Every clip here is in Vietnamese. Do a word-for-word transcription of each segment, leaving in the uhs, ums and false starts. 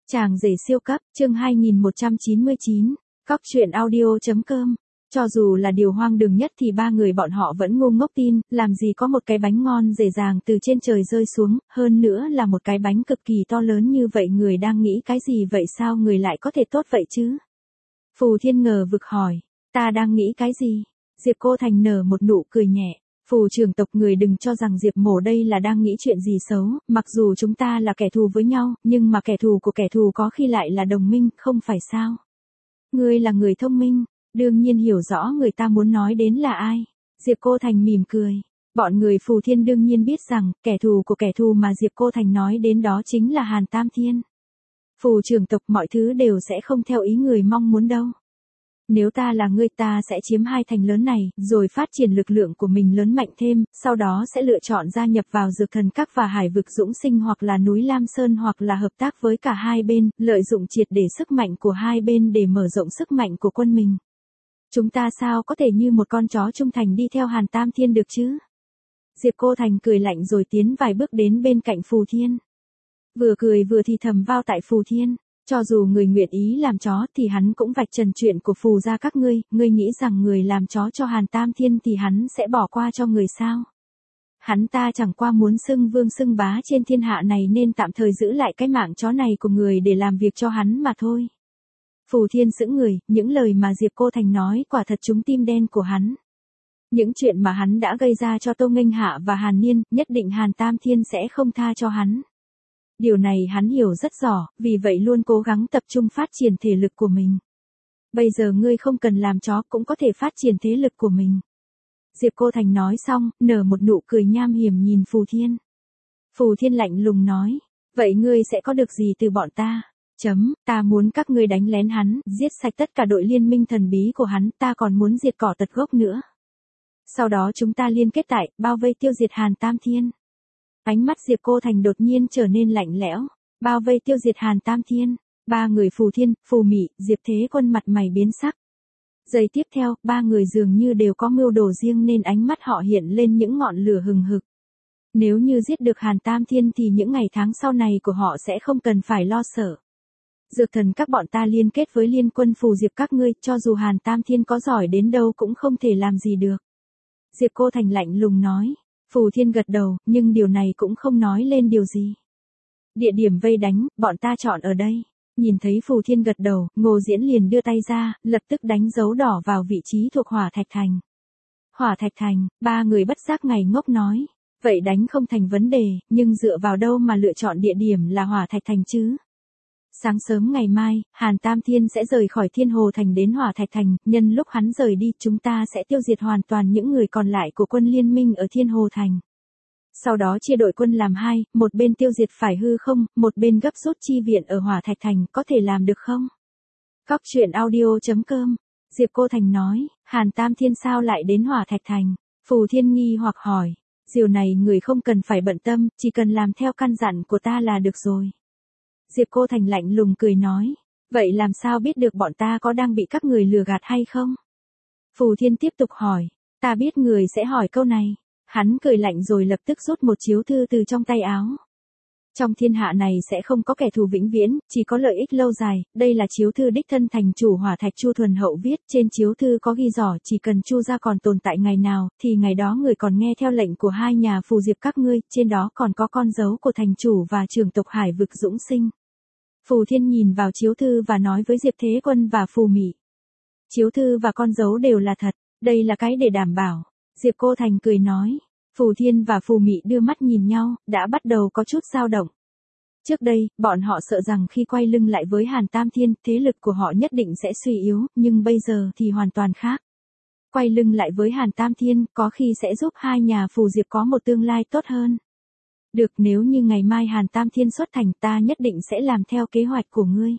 Chàng rể siêu cấp, chương hai nghìn một trăm chín mươi chín, cóc truyện audio.com. Cho dù là điều hoang đường nhất thì ba người bọn họ vẫn ngu ngốc tin, làm gì có một cái bánh ngon dễ dàng từ trên trời rơi xuống, hơn nữa là một cái bánh cực kỳ to lớn như vậy. Người đang nghĩ cái gì vậy, sao người lại có thể tốt vậy chứ? Phù Thiên ngờ vực hỏi, ta đang nghĩ cái gì? Diệp Cô Thành nở một nụ cười nhẹ. Phù trưởng tộc, người đừng cho rằng Diệp Mổ đây là đang nghĩ chuyện gì xấu, mặc dù chúng ta là kẻ thù với nhau, nhưng mà kẻ thù của kẻ thù có khi lại là đồng minh, không phải sao? Ngươi là người thông minh, đương nhiên hiểu rõ người ta muốn nói đến là ai. Diệp Cô Thành mỉm cười. Bọn người Phù Thiên đương nhiên biết rằng, kẻ thù của kẻ thù mà Diệp Cô Thành nói đến đó chính là Hàn Tam Thiên. Phù trưởng tộc, mọi thứ đều sẽ không theo ý người mong muốn đâu. Nếu ta là ngươi, ta sẽ chiếm hai thành lớn này, rồi phát triển lực lượng của mình lớn mạnh thêm, sau đó sẽ lựa chọn gia nhập vào Dược Thần Các và Hải Vực Dũng Sinh hoặc là núi Lam Sơn, hoặc là hợp tác với cả hai bên, lợi dụng triệt để sức mạnh của hai bên để mở rộng sức mạnh của quân mình. Chúng ta sao có thể như một con chó trung thành đi theo Hàn Tam Thiên được chứ? Diệp Cô Thành cười lạnh rồi tiến vài bước đến bên cạnh Phù Thiên. Vừa cười vừa thì thầm vào tại Phù Thiên. Cho dù người nguyện ý làm chó thì hắn cũng vạch trần chuyện của Phù gia các ngươi, ngươi nghĩ rằng người làm chó cho Hàn Tam Thiên thì hắn sẽ bỏ qua cho người sao? Hắn ta chẳng qua muốn xưng vương xưng bá trên thiên hạ này nên tạm thời giữ lại cái mạng chó này của người để làm việc cho hắn mà thôi. Phù Thiên sững người, những lời mà Diệp Cô Thành nói quả thật trúng tim đen của hắn. Những chuyện mà hắn đã gây ra cho Tô Nghênh Hạ và Hàn Niên, nhất định Hàn Tam Thiên sẽ không tha cho hắn. Điều này hắn hiểu rất rõ, vì vậy luôn cố gắng tập trung phát triển thể lực của mình. Bây giờ ngươi không cần làm chó cũng có thể phát triển thế lực của mình. Diệp Cô Thành nói xong, nở một nụ cười nham hiểm nhìn Phù Thiên. Phù Thiên lạnh lùng nói, vậy ngươi sẽ có được gì từ bọn ta? Chấm, ta muốn các ngươi đánh lén hắn, giết sạch tất cả đội liên minh thần bí của hắn, ta còn muốn diệt cỏ tận gốc nữa. Sau đó chúng ta liên kết tại, bao vây tiêu diệt Hàn Tam Thiên. Ánh mắt Diệp Cô Thành đột nhiên trở nên lạnh lẽo. Bao vây tiêu diệt Hàn Tam Thiên. Ba người Phù Thiên, Phù Mị, Diệp Thế Quân mặt mày biến sắc. Giây tiếp theo, ba người dường như đều có mưu đồ riêng nên ánh mắt họ hiện lên những ngọn lửa hừng hực. Nếu như giết được Hàn Tam Thiên thì những ngày tháng sau này của họ sẽ không cần phải lo sợ. Dược Thần Các bọn ta liên kết với liên quân Phù Diệp các ngươi, cho dù Hàn Tam Thiên có giỏi đến đâu cũng không thể làm gì được. Diệp Cô Thành lạnh lùng nói. Phù Thiên gật đầu, nhưng điều này cũng không nói lên điều gì. Địa điểm vây đánh, bọn ta chọn ở đây. Nhìn thấy Phù Thiên gật đầu, Ngô Diễn liền đưa tay ra, lập tức đánh dấu đỏ vào vị trí thuộc Hỏa Thạch Thành. Hỏa Thạch Thành, ba người bất giác ngây ngốc nói. Vậy đánh không thành vấn đề, nhưng dựa vào đâu mà lựa chọn địa điểm là Hỏa Thạch Thành chứ? Sáng sớm ngày mai, Hàn Tam Thiên sẽ rời khỏi Thiên Hồ Thành đến Hỏa Thạch Thành, nhân lúc hắn rời đi, chúng ta sẽ tiêu diệt hoàn toàn những người còn lại của quân liên minh ở Thiên Hồ Thành. Sau đó chia đội quân làm hai, một bên tiêu diệt phải hư không, một bên gấp rút chi viện ở Hỏa Thạch Thành, có thể làm được không? Cóc truyện audio.com. Diệp Cô Thành nói, Hàn Tam Thiên sao lại đến Hỏa Thạch Thành? Phù Thiên nghi hoặc hỏi, điều này người không cần phải bận tâm, chỉ cần làm theo căn dặn của ta là được rồi. Diệp Cô Thành lạnh lùng cười nói, vậy làm sao biết được bọn ta có đang bị các người lừa gạt hay không? Phù Thiên tiếp tục hỏi, ta biết người sẽ hỏi câu này. Hắn cười lạnh rồi lập tức rút một chiếu thư từ trong tay áo. Trong thiên hạ này sẽ không có kẻ thù vĩnh viễn, chỉ có lợi ích lâu dài, đây là chiếu thư đích thân thành chủ Hỏa Thạch Chu Thuần Hậu viết, trên chiếu thư có ghi rõ chỉ cần Chu gia còn tồn tại ngày nào, thì ngày đó người còn nghe theo lệnh của hai nhà Phù Diệp các ngươi, trên đó còn có con dấu của thành chủ và trưởng tộc Hải Vực Dũng Sinh. Phù Thiên nhìn vào chiếu thư và nói với Diệp Thế Quân và Phù Mị. Chiếu thư và con dấu đều là thật, đây là cái để đảm bảo. Diệp Cô Thành cười nói. Phù Thiên và Phù Mị đưa mắt nhìn nhau, đã bắt đầu có chút dao động. Trước đây, bọn họ sợ rằng khi quay lưng lại với Hàn Tam Thiên, thế lực của họ nhất định sẽ suy yếu, nhưng bây giờ thì hoàn toàn khác. Quay lưng lại với Hàn Tam Thiên, có khi sẽ giúp hai nhà Phù Diệp có một tương lai tốt hơn. Được, nếu như ngày mai Hàn Tam Thiên xuất thành, ta nhất định sẽ làm theo kế hoạch của ngươi.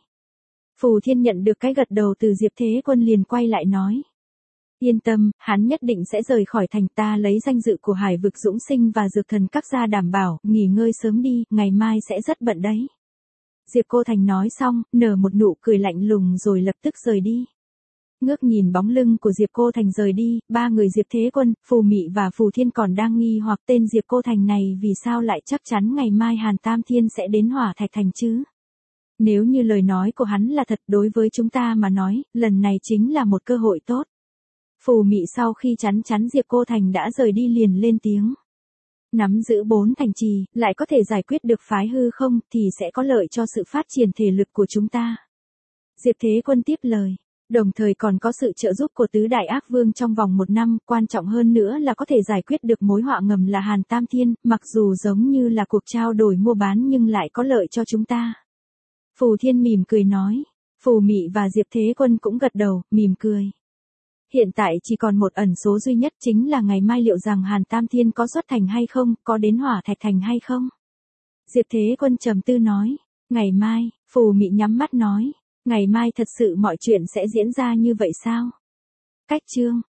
Phù Thiên nhận được cái gật đầu từ Diệp Thế Quân liền quay lại nói. Yên tâm, hắn nhất định sẽ rời khỏi thành, ta lấy danh dự của Hải Vực Dũng Sinh và Dược Thần Các ra đảm bảo, nghỉ ngơi sớm đi, ngày mai sẽ rất bận đấy. Diệp Cô Thành nói xong, nở một nụ cười lạnh lùng rồi lập tức rời đi. Ngước nhìn bóng lưng của Diệp Cô Thành rời đi, ba người Diệp Thế Quân, Phù Mị và Phù Thiên còn đang nghi hoặc tên Diệp Cô Thành này vì sao lại chắc chắn ngày mai Hàn Tam Thiên sẽ đến Hỏa Thạch Thành chứ? Nếu như lời nói của hắn là thật đối với chúng ta mà nói, lần này chính là một cơ hội tốt. Phù Mị sau khi chắn chắn Diệp Cô Thành đã rời đi liền lên tiếng. Nắm giữ bốn thành trì, lại có thể giải quyết được phái hư không, thì sẽ có lợi cho sự phát triển thể lực của chúng ta. Diệp Thế Quân tiếp lời. Đồng thời còn có sự trợ giúp của tứ đại ác vương trong vòng một năm, quan trọng hơn nữa là có thể giải quyết được mối họa ngầm là Hàn Tam Thiên, mặc dù giống như là cuộc trao đổi mua bán nhưng lại có lợi cho chúng ta. Phù Thiên mỉm cười nói. Phù Mị và Diệp Thế Quân cũng gật đầu, mỉm cười. Hiện tại chỉ còn một ẩn số duy nhất chính là ngày mai liệu rằng Hàn Tam Thiên có xuất thành hay không, có đến Hỏa Thạch Thành hay không. Diệp Thế Quân trầm tư nói. Ngày mai, Phù Mị nhắm mắt nói. Ngày mai thật sự mọi chuyện sẽ diễn ra như vậy sao? Cách chương